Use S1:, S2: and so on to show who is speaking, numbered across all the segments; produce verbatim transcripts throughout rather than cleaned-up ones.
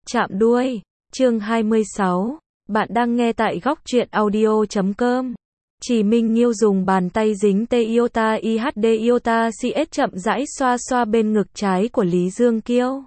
S1: Chạm đuôi, chương hai mươi sáu. Bạn đang nghe tại góc truyện audio chấm com. Chỉ Minh Nghiêu dùng bàn tay dính tê iota i hát đê iota xê ét chậm rãi xoa xoa bên ngực trái của Lý Dương Kiêu.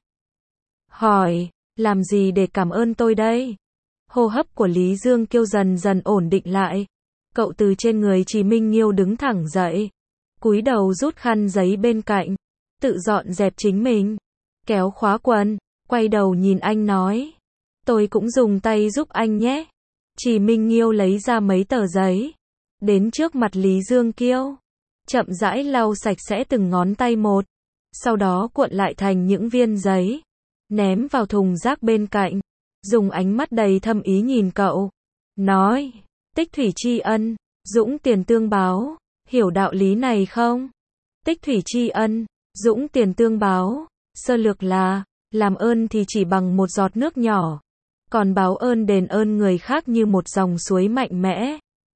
S1: Hỏi, làm gì để cảm ơn tôi đây? Hô hấp của Lý Dương Kiêu dần dần ổn định lại. Cậu từ trên người Chỉ Minh Nghiêu đứng thẳng dậy. Cúi đầu rút khăn giấy bên cạnh. Tự dọn dẹp chính mình. Kéo khóa quần. Quay đầu nhìn anh nói. Tôi cũng dùng tay giúp anh nhé. Chỉ Minh Nghiêu lấy ra mấy tờ giấy. Đến trước mặt Lý Dương Kiêu. Chậm rãi lau sạch sẽ từng ngón tay một. Sau đó cuộn lại thành những viên giấy. Ném vào thùng rác bên cạnh. Dùng ánh mắt đầy thâm ý nhìn cậu. Nói. Tích thủy tri ân. Dũng tiền tương báo. Hiểu đạo lý này không? Tích thủy tri ân. Dũng tiền tương báo. Sơ lược là. Làm ơn thì chỉ bằng một giọt nước nhỏ. Còn báo ơn đền ơn người khác như một dòng suối mạnh mẽ.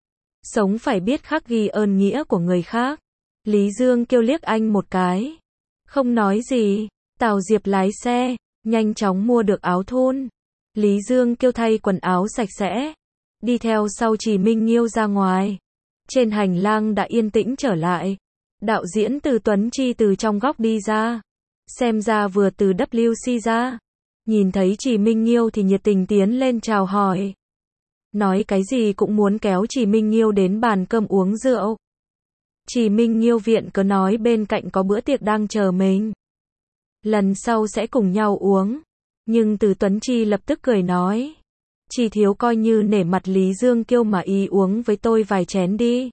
S1: Sống phải biết khắc ghi ơn nghĩa của người khác. Lý Dương Kiêu liếc anh một cái. Không nói gì. Tào Diệp lái xe. Nhanh chóng mua được áo thun. Lý Dương Kiêu thay quần áo sạch sẽ. Đi theo sau Chỉ Minh Nghiêu ra ngoài. Trên hành lang đã yên tĩnh trở lại. Đạo diễn Từ Tuấn Chi từ trong góc đi ra. Xem ra vừa từ W C ra. Nhìn thấy Chỉ Minh Nghiêu thì nhiệt tình tiến lên chào hỏi. Nói cái gì cũng muốn kéo Chỉ Minh Nghiêu đến bàn cơm uống rượu. Chỉ Minh Nghiêu viện cớ nói bên cạnh có bữa tiệc đang chờ mình. Lần sau sẽ cùng nhau uống. Nhưng Từ Tuấn Chi lập tức cười nói. Chỉ thiếu coi như nể mặt Lý Dương Kiêu mà y uống với tôi vài chén đi.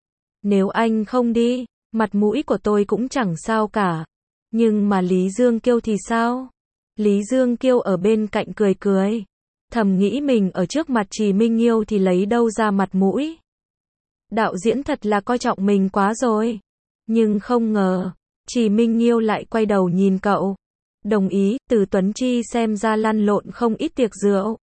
S1: Nếu anh không đi, mặt mũi của tôi cũng chẳng sao cả. Nhưng mà Lý Dương Kiêu thì sao? Lý Dương Kiêu ở bên cạnh cười cười. Thầm nghĩ mình ở trước mặt Chỉ Minh Nghiêu thì lấy đâu ra mặt mũi. Đạo diễn thật là coi trọng mình quá rồi. Nhưng không ngờ, Chỉ Minh Nghiêu lại quay đầu nhìn cậu. Đồng ý, Từ Tuấn Chi xem ra lăn lộn không ít tiệc rượu.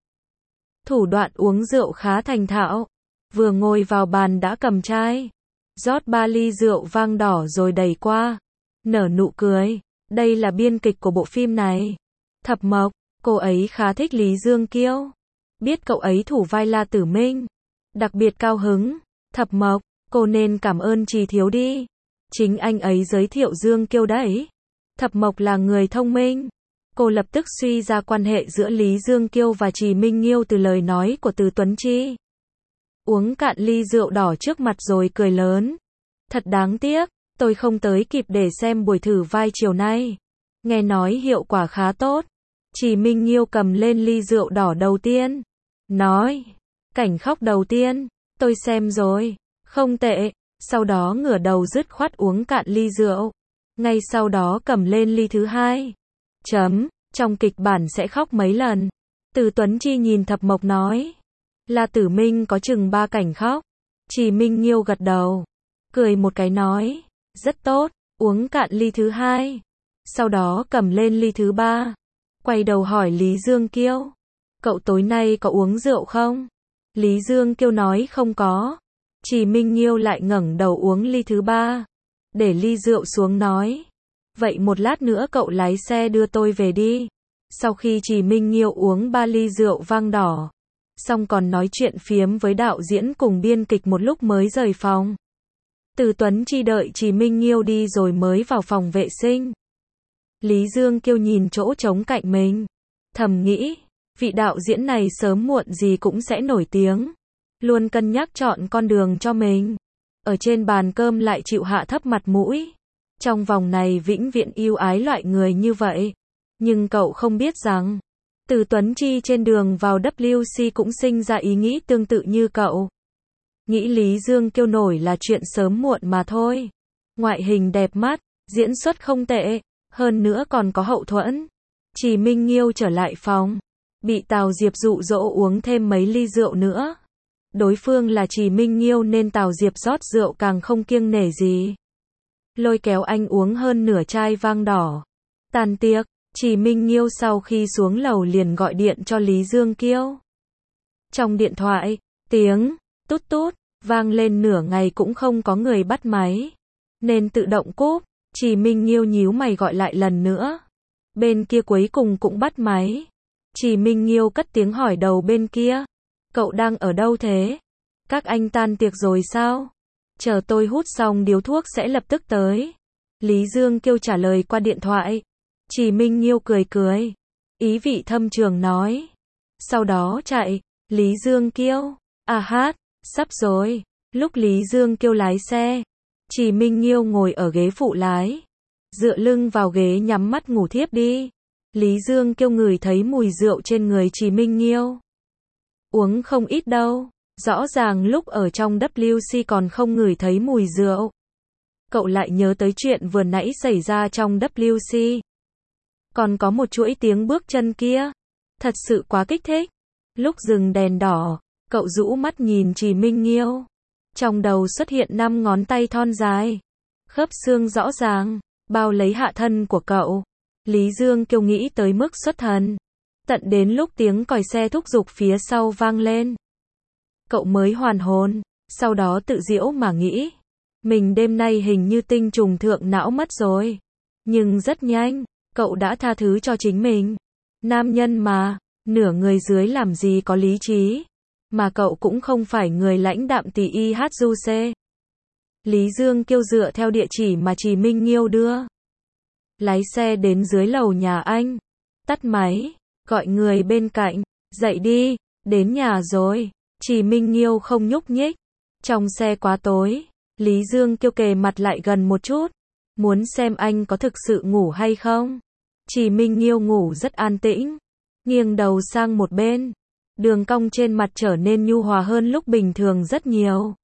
S1: Thủ đoạn uống rượu khá thành thạo. Vừa ngồi vào bàn đã cầm chai. Rót ba ly rượu vang đỏ rồi đẩy qua. Nở nụ cười. Đây là biên kịch của bộ phim này. Thập Mộc, cô ấy khá thích Lý Dương Kiêu. Biết cậu ấy thủ vai La Tử Minh. Đặc biệt cao hứng. Thập Mộc, cô nên cảm ơn Trì Thiếu đi. Chính anh ấy giới thiệu Dương Kiêu đấy. Thập Mộc là người thông minh. Cô lập tức suy ra quan hệ giữa Lý Dương Kiêu và Chỉ Minh Nghiêu từ lời nói của Từ Tuấn Chi. Uống cạn ly rượu đỏ trước mặt rồi cười lớn. Thật đáng tiếc, tôi không tới kịp để xem buổi thử vai chiều nay. Nghe nói hiệu quả khá tốt. Chỉ Minh Nghiêu cầm lên ly rượu đỏ đầu tiên. Nói, cảnh khóc đầu tiên, tôi xem rồi, không tệ. Sau đó ngửa đầu dứt khoát uống cạn ly rượu. Ngay sau đó cầm lên ly thứ hai. Chấm, trong kịch bản sẽ khóc mấy lần. Từ Tuấn Chi nhìn Thập Mộc nói. La Tử Minh có chừng ba cảnh khóc. Chỉ Minh Nghiêu gật đầu. Cười một cái nói. Rất tốt, uống cạn ly thứ hai. Sau đó cầm lên ly thứ ba. Quay đầu hỏi Lý Dương Kiêu. Cậu tối nay có uống rượu không? Lý Dương Kiêu nói không có. Chỉ Minh Nghiêu lại ngẩng đầu uống ly thứ ba. Để ly rượu xuống nói. Vậy một lát nữa cậu lái xe đưa tôi về đi. Sau khi Chỉ Minh Nghiêu uống ba ly rượu vang đỏ. Xong còn nói chuyện phiếm với đạo diễn cùng biên kịch một lúc mới rời phòng. Từ Tuấn Chi đợi Chỉ Minh Nghiêu đi rồi mới vào phòng vệ sinh. Lý Dương Kiêu nhìn chỗ trống cạnh mình. Thầm nghĩ, vị đạo diễn này sớm muộn gì cũng sẽ nổi tiếng. Luôn cân nhắc chọn con đường cho mình. Ở trên bàn cơm lại chịu hạ thấp mặt mũi. Trong vòng này vĩnh viễn yêu ái loại người như vậy. Nhưng cậu không biết rằng, Từ Tuấn Chi trên đường vào W C cũng sinh ra ý nghĩ tương tự như cậu. Nghĩ Lý Dương Kiêu nổi là chuyện sớm muộn mà thôi. Ngoại hình đẹp mắt, diễn xuất không tệ, hơn nữa còn có hậu thuẫn. Chỉ Minh Nghiêu trở lại phòng. Bị Tào Diệp dụ dỗ uống thêm mấy ly rượu nữa. Đối phương là Chỉ Minh Nghiêu nên Tào Diệp rót rượu càng không kiêng nể gì. Lôi kéo anh uống hơn nửa chai vang đỏ. Tàn tiệc, Chỉ Minh Nghiêu sau khi xuống lầu liền gọi điện cho Lý Dương Kiêu. Trong điện thoại, tiếng tút tút vang lên nửa ngày cũng không có người bắt máy. Nên tự động cúp. Chỉ Minh Nghiêu nhíu mày gọi lại lần nữa. Bên kia cuối cùng cũng bắt máy. Chỉ Minh Nghiêu cất tiếng hỏi đầu bên kia. Cậu đang ở đâu thế? Các anh tan tiệc rồi sao? Chờ tôi hút xong điếu thuốc sẽ lập tức tới. Lý Dương Kiêu trả lời qua điện thoại. Chỉ Minh Nghiêu cười cười. Ý vị thâm trường nói. Sau đó chạy. Lý Dương Kiêu. À hát, sắp rồi. Lúc Lý Dương Kiêu lái xe, Chỉ Minh Nghiêu ngồi ở ghế phụ lái. Dựa lưng vào ghế nhắm mắt ngủ thiếp đi. Lý Dương Kiêu ngửi thấy mùi rượu trên người Chỉ Minh Nghiêu. Uống không ít đâu. Rõ ràng lúc ở trong W C còn không ngửi thấy mùi rượu. Cậu lại nhớ tới chuyện vừa nãy xảy ra trong W C. Còn có một chuỗi tiếng bước chân kia. Thật sự quá kích thích. Lúc dừng đèn đỏ, cậu rũ mắt nhìn Chỉ Minh Nghiêu. Trong đầu xuất hiện năm ngón tay thon dài. Khớp xương rõ ràng, bao lấy hạ thân của cậu. Lý Dương Kiêu nghĩ tới mức xuất thần. Tận đến lúc tiếng còi xe thúc giục phía sau vang lên, cậu mới hoàn hồn. Sau đó tự giễu mà nghĩ. Mình đêm nay hình như tinh trùng thượng não mất rồi. Nhưng rất nhanh, cậu đã tha thứ cho chính mình. Nam nhân mà, nửa người dưới làm gì có lý trí. Mà cậu cũng không phải người lãnh đạm tỉ y hát du xê. Lý Dương Kiêu dựa theo địa chỉ mà Chỉ Minh Nghiêu đưa. Lái xe đến dưới lầu nhà anh. Tắt máy, gọi người bên cạnh. Dậy đi, đến nhà rồi. Chỉ Minh Nghiêu không nhúc nhích. Trong xe quá tối. Lý Dương Kiêu kề mặt lại gần một chút. Muốn xem anh có thực sự ngủ hay không. Chỉ Minh Nghiêu ngủ rất an tĩnh. Nghiêng đầu sang một bên. Đường cong trên mặt trở nên nhu hòa hơn lúc bình thường rất nhiều.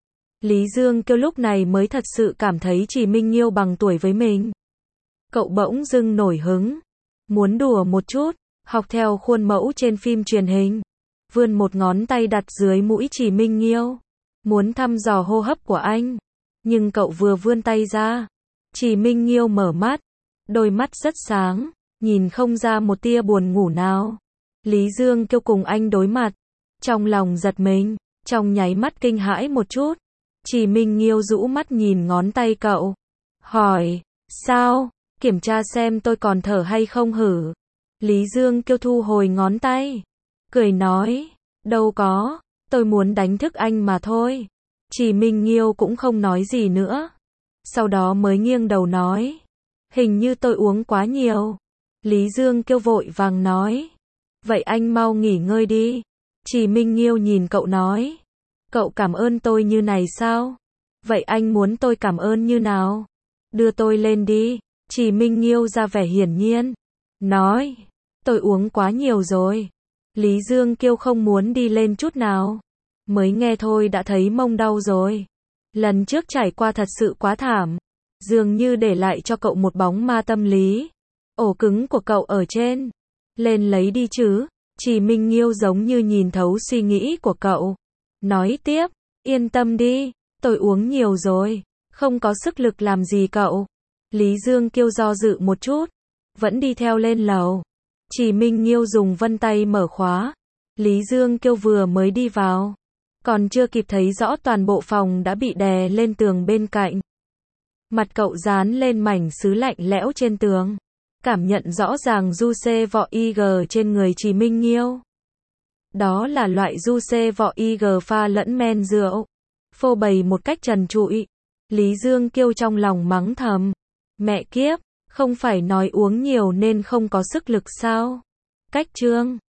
S1: Lý Dương Kiêu lúc này mới thật sự cảm thấy Chỉ Minh Nghiêu bằng tuổi với mình. Cậu bỗng dưng nổi hứng. Muốn đùa một chút. Học theo khuôn mẫu trên phim truyền hình. Vươn một ngón tay đặt dưới mũi Chỉ Minh Nghiêu. Muốn thăm dò hô hấp của anh. Nhưng cậu vừa vươn tay ra. Chỉ Minh Nghiêu mở mắt. Đôi mắt rất sáng. Nhìn không ra một tia buồn ngủ nào. Lý Dương Kiêu cùng anh đối mặt. Trong lòng giật mình. Trong nháy mắt kinh hãi một chút. Chỉ Minh Nghiêu rũ mắt nhìn ngón tay cậu. Hỏi. Sao? Kiểm tra xem tôi còn thở hay không hử? Lý Dương Kiêu thu hồi ngón tay. Cười nói. Đâu có. Tôi muốn đánh thức anh mà thôi. Chỉ Minh Nghiêu cũng không nói gì nữa. Sau đó mới nghiêng đầu nói. Hình như tôi uống quá nhiều. Lý Dương Kiêu vội vàng nói. Vậy anh mau nghỉ ngơi đi. Chỉ Minh Nghiêu nhìn cậu nói. Cậu cảm ơn tôi như này sao? Vậy anh muốn tôi cảm ơn như nào? Đưa tôi lên đi. Chỉ Minh Nghiêu ra vẻ hiển nhiên. Nói. Tôi uống quá nhiều rồi. Lý Dương Kiêu không muốn đi lên chút nào. Mới nghe thôi đã thấy mông đau rồi. Lần trước trải qua thật sự quá thảm. Dường như để lại cho cậu một bóng ma tâm lý. Ổ cứng của cậu ở trên. Lên lấy đi chứ. Chỉ Minh Nghiêu giống như nhìn thấu suy nghĩ của cậu. Nói tiếp. Yên tâm đi. Tôi uống nhiều rồi. Không có sức lực làm gì cậu. Lý Dương Kiêu do dự một chút. Vẫn đi theo lên lầu. Chỉ Minh Nghiêu dùng vân tay mở khóa. Lý Dương Kiêu vừa mới đi vào. Còn chưa kịp thấy rõ toàn bộ phòng đã bị đè lên tường bên cạnh. Mặt cậu dán lên mảnh sứ lạnh lẽo trên tường. Cảm nhận rõ ràng du xê vỏ i giê trên người Chỉ Minh Nghiêu. Đó là loại du xê vỏ i giê pha lẫn men rượu. Phô bày một cách trần trụi. Lý Dương Kiêu trong lòng mắng thầm. Mẹ kiếp, không phải nói uống nhiều nên không có sức lực sao? Cách chương